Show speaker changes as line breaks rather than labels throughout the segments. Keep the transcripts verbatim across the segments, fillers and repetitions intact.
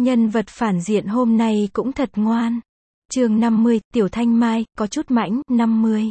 Nhân vật phản diện hôm nay cũng thật ngoan. Chương năm mươi, Tiểu Thanh Mai, có chút mãnh, năm mươi.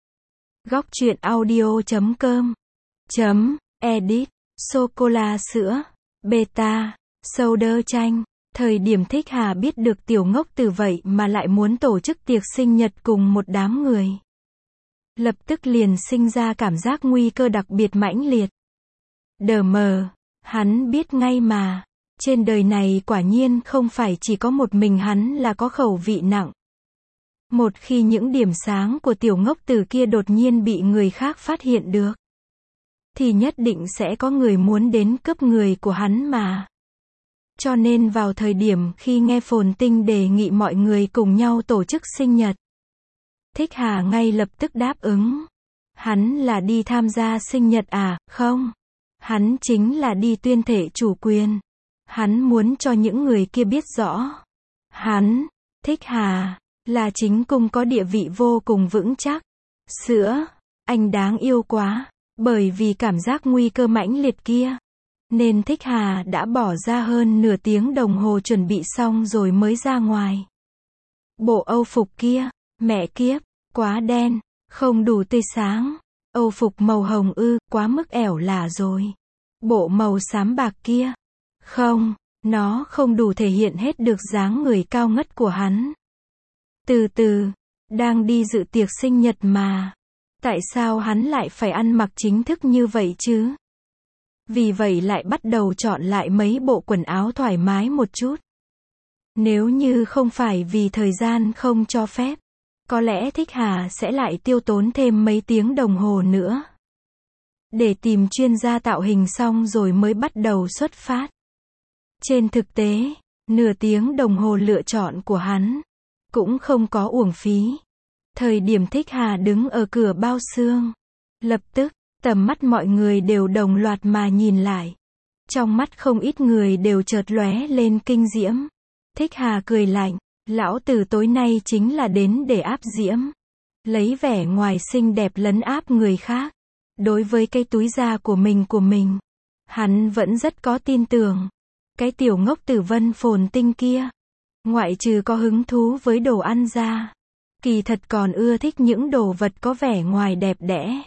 Góc truyện audio chấm com chấm edit. Sô-cô-la sữa, beta, soda chanh. Thời điểm Thích Hà biết được Tiểu Ngốc Tử vậy mà lại muốn tổ chức tiệc sinh nhật cùng một đám người, lập tức liền sinh ra cảm giác nguy cơ đặc biệt mãnh liệt. Đờ mờ, hắn biết ngay mà, trên đời này quả nhiên không phải chỉ có một mình hắn là có khẩu vị nặng. Một khi những điểm sáng của Tiểu Ngốc Tử kia đột nhiên bị người khác phát hiện được, thì nhất định sẽ có người muốn đến cướp người của hắn mà. Cho nên vào thời điểm khi nghe Phồn Tinh đề nghị mọi người cùng nhau tổ chức sinh nhật, Thích Hà ngay lập tức đáp ứng. Hắn là đi tham gia sinh nhật à? Không. Hắn chính là đi tuyên thệ chủ quyền. Hắn muốn cho những người kia biết rõ. Hắn, Thích Hà, là chính cung có địa vị vô cùng vững chắc. Sữa, anh đáng yêu quá. Bởi vì cảm giác nguy cơ mãnh liệt kia, nên Thích Hà đã bỏ ra hơn nửa tiếng đồng hồ chuẩn bị xong rồi mới ra ngoài. Bộ âu phục kia, mẹ kiếp, quá đen, không đủ tươi sáng. Âu phục màu hồng ư, quá mức ẻo lả rồi. Bộ màu xám bạc kia, không, nó không đủ thể hiện hết được dáng người cao ngất của hắn. Từ từ, đang đi dự tiệc sinh nhật mà, tại sao hắn lại phải ăn mặc chính thức như vậy chứ? Vì vậy lại bắt đầu chọn lại mấy bộ quần áo thoải mái một chút. Nếu như không phải vì thời gian không cho phép, có lẽ Thích Hà sẽ lại tiêu tốn thêm mấy tiếng đồng hồ nữa để tìm chuyên gia tạo hình xong rồi mới bắt đầu xuất phát. Trên thực tế, nửa tiếng đồng hồ lựa chọn của hắn cũng không có uổng phí. Thời điểm Thích Hà đứng ở cửa bao xương, lập tức, tầm mắt mọi người đều đồng loạt mà nhìn lại. Trong mắt không ít người đều chợt lóe lên kinh diễm. Thích Hà cười lạnh, lão tử tối nay chính là đến để áp diễm. Lấy vẻ ngoài xinh đẹp lấn áp người khác. Đối với cái túi da của mình của mình, hắn vẫn rất có tin tưởng. Cái Tiểu Ngốc Tử Vân Phồn Tinh kia, ngoại trừ có hứng thú với đồ ăn ra, kỳ thật còn ưa thích những đồ vật có vẻ ngoài đẹp đẽ.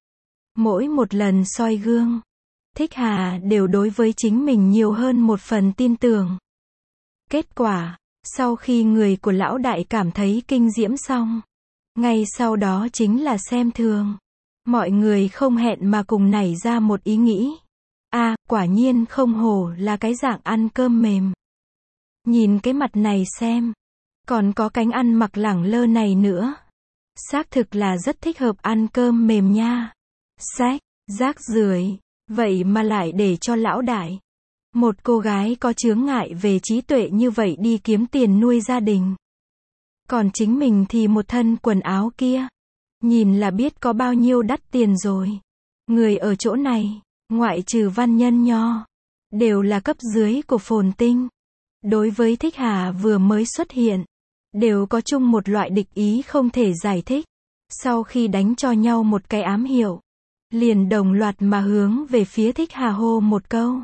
Mỗi một lần soi gương, Thích Hà đều đối với chính mình nhiều hơn một phần tin tưởng. Kết quả, sau khi người của lão đại cảm thấy kinh diễm xong, ngay sau đó chính là xem thường. Mọi người không hẹn mà cùng nảy ra một ý nghĩ. A, à, quả nhiên không hổ là cái dạng ăn cơm mềm. Nhìn cái mặt này xem, còn có cánh ăn mặc lẳng lơ này nữa. Xác thực là rất thích hợp ăn cơm mềm nha. Sách, rác rưởi, vậy mà lại để cho lão đại, một cô gái có chướng ngại về trí tuệ như vậy đi kiếm tiền nuôi gia đình. Còn chính mình thì một thân quần áo kia, nhìn là biết có bao nhiêu đắt tiền rồi. Người ở chỗ này, ngoại trừ Văn Nhân Nho, đều là cấp dưới của Phồn Tinh. Đối với Thích Hà vừa mới xuất hiện, đều có chung một loại địch ý không thể giải thích. Sau khi đánh cho nhau một cái ám hiệu, liền đồng loạt mà hướng về phía Thích Hà hô một câu.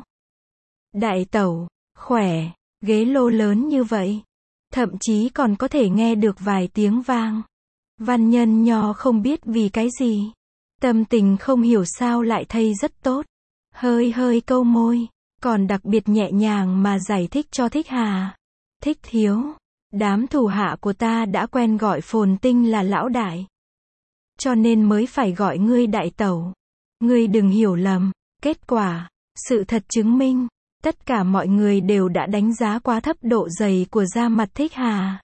Đại tẩu, khỏe, ghế lô lớn như vậy. Thậm chí còn có thể nghe được vài tiếng vang. Văn Nhân Nho không biết vì cái gì, tâm tình không hiểu sao lại thấy rất tốt. Hơi hơi câu môi, còn đặc biệt nhẹ nhàng mà giải thích cho Thích Hà. Thích thiếu, đám thủ hạ của ta đã quen gọi Phồn Tinh là lão đại, cho nên mới phải gọi ngươi đại tẩu. Ngươi đừng hiểu lầm. Kết quả, sự thật chứng minh, tất cả mọi người đều đã đánh giá quá thấp độ dày của da mặt Thích Hà.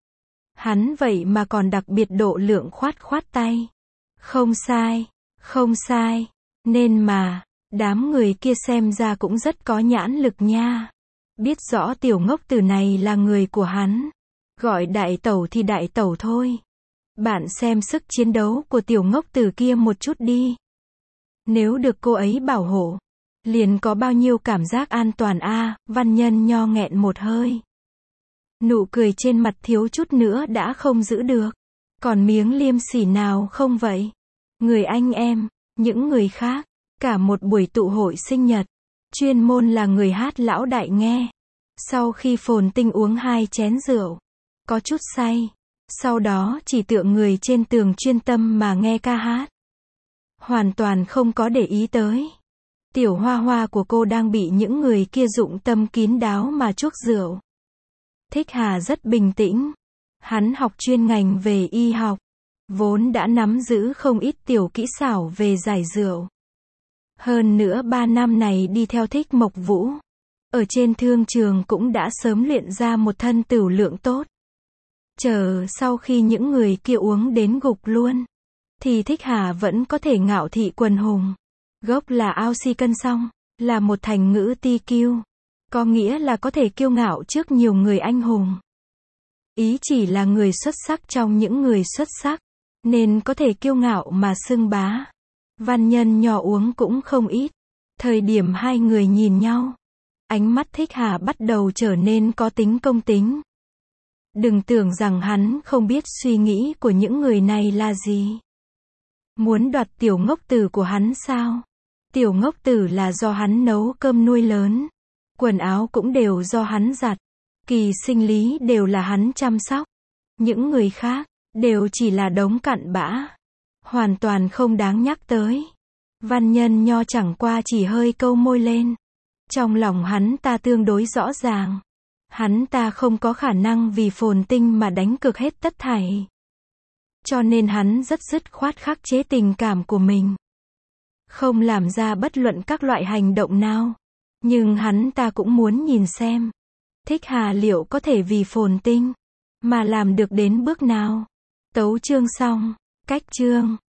Hắn vậy mà còn đặc biệt độ lượng khoát khoát tay. Không sai, không sai. Nên mà, đám người kia xem ra cũng rất có nhãn lực nha. Biết rõ Tiểu Ngốc Tử này là người của hắn. Gọi đại tẩu thì đại tẩu thôi. Bạn xem sức chiến đấu của Tiểu Ngốc Tử kia một chút đi. Nếu được cô ấy bảo hộ, liền có bao nhiêu cảm giác an toàn a. À, Văn Nhân Nho nghẹn một hơi. Nụ cười trên mặt thiếu chút nữa đã không giữ được. Còn miếng liêm sỉ nào không vậy? Người anh em, những người khác, cả một buổi tụ hội sinh nhật, chuyên môn là người hát lão đại nghe. Sau khi Phồn Tinh uống hai chén rượu, có chút say, sau đó chỉ tựa người trên tường chuyên tâm mà nghe ca hát. Hoàn toàn không có để ý tới. Tiểu hoa hoa của cô đang bị những người kia dụng tâm kín đáo mà chuốc rượu. Thích Hà rất bình tĩnh. Hắn học chuyên ngành về y học, vốn đã nắm giữ không ít tiểu kỹ xảo về giải rượu. Hơn nữa ba năm này đi theo Thích Mộc Vũ, ở trên thương trường cũng đã sớm luyện ra một thân tửu lượng tốt. Chờ sau khi những người kia uống đến gục luôn, thì Thích Hà vẫn có thể ngạo thị quần hùng. Gốc là ao si cân song, là một thành ngữ ti kiêu, có nghĩa là có thể kiêu ngạo trước nhiều người anh hùng. Ý chỉ là người xuất sắc trong những người xuất sắc, nên có thể kiêu ngạo mà xưng bá. Văn Nhân Nho uống cũng không ít. Thời điểm hai người nhìn nhau, ánh mắt Thích Hà bắt đầu trở nên có tính công tính. Đừng tưởng rằng hắn không biết suy nghĩ của những người này là gì. Muốn đoạt tiểu ngốc tử của hắn sao? Tiểu ngốc tử là do hắn nấu cơm nuôi lớn. Quần áo cũng đều do hắn giặt. Kỳ sinh lý đều là hắn chăm sóc. Những người khác, đều chỉ là đống cặn bã. Hoàn toàn không đáng nhắc tới. Văn Nhân Nho chẳng qua chỉ hơi câu môi lên. Trong lòng hắn ta tương đối rõ ràng. Hắn ta không có khả năng vì Phồn Tinh mà đánh cược hết tất thảy. Cho nên hắn rất dứt khoát khắc chế tình cảm của mình. Không làm ra bất luận các loại hành động nào. Nhưng hắn ta cũng muốn nhìn xem. Thích Hà liệu có thể vì Phồn Tinh mà làm được đến bước nào. Tấu chương xong. Cách chương.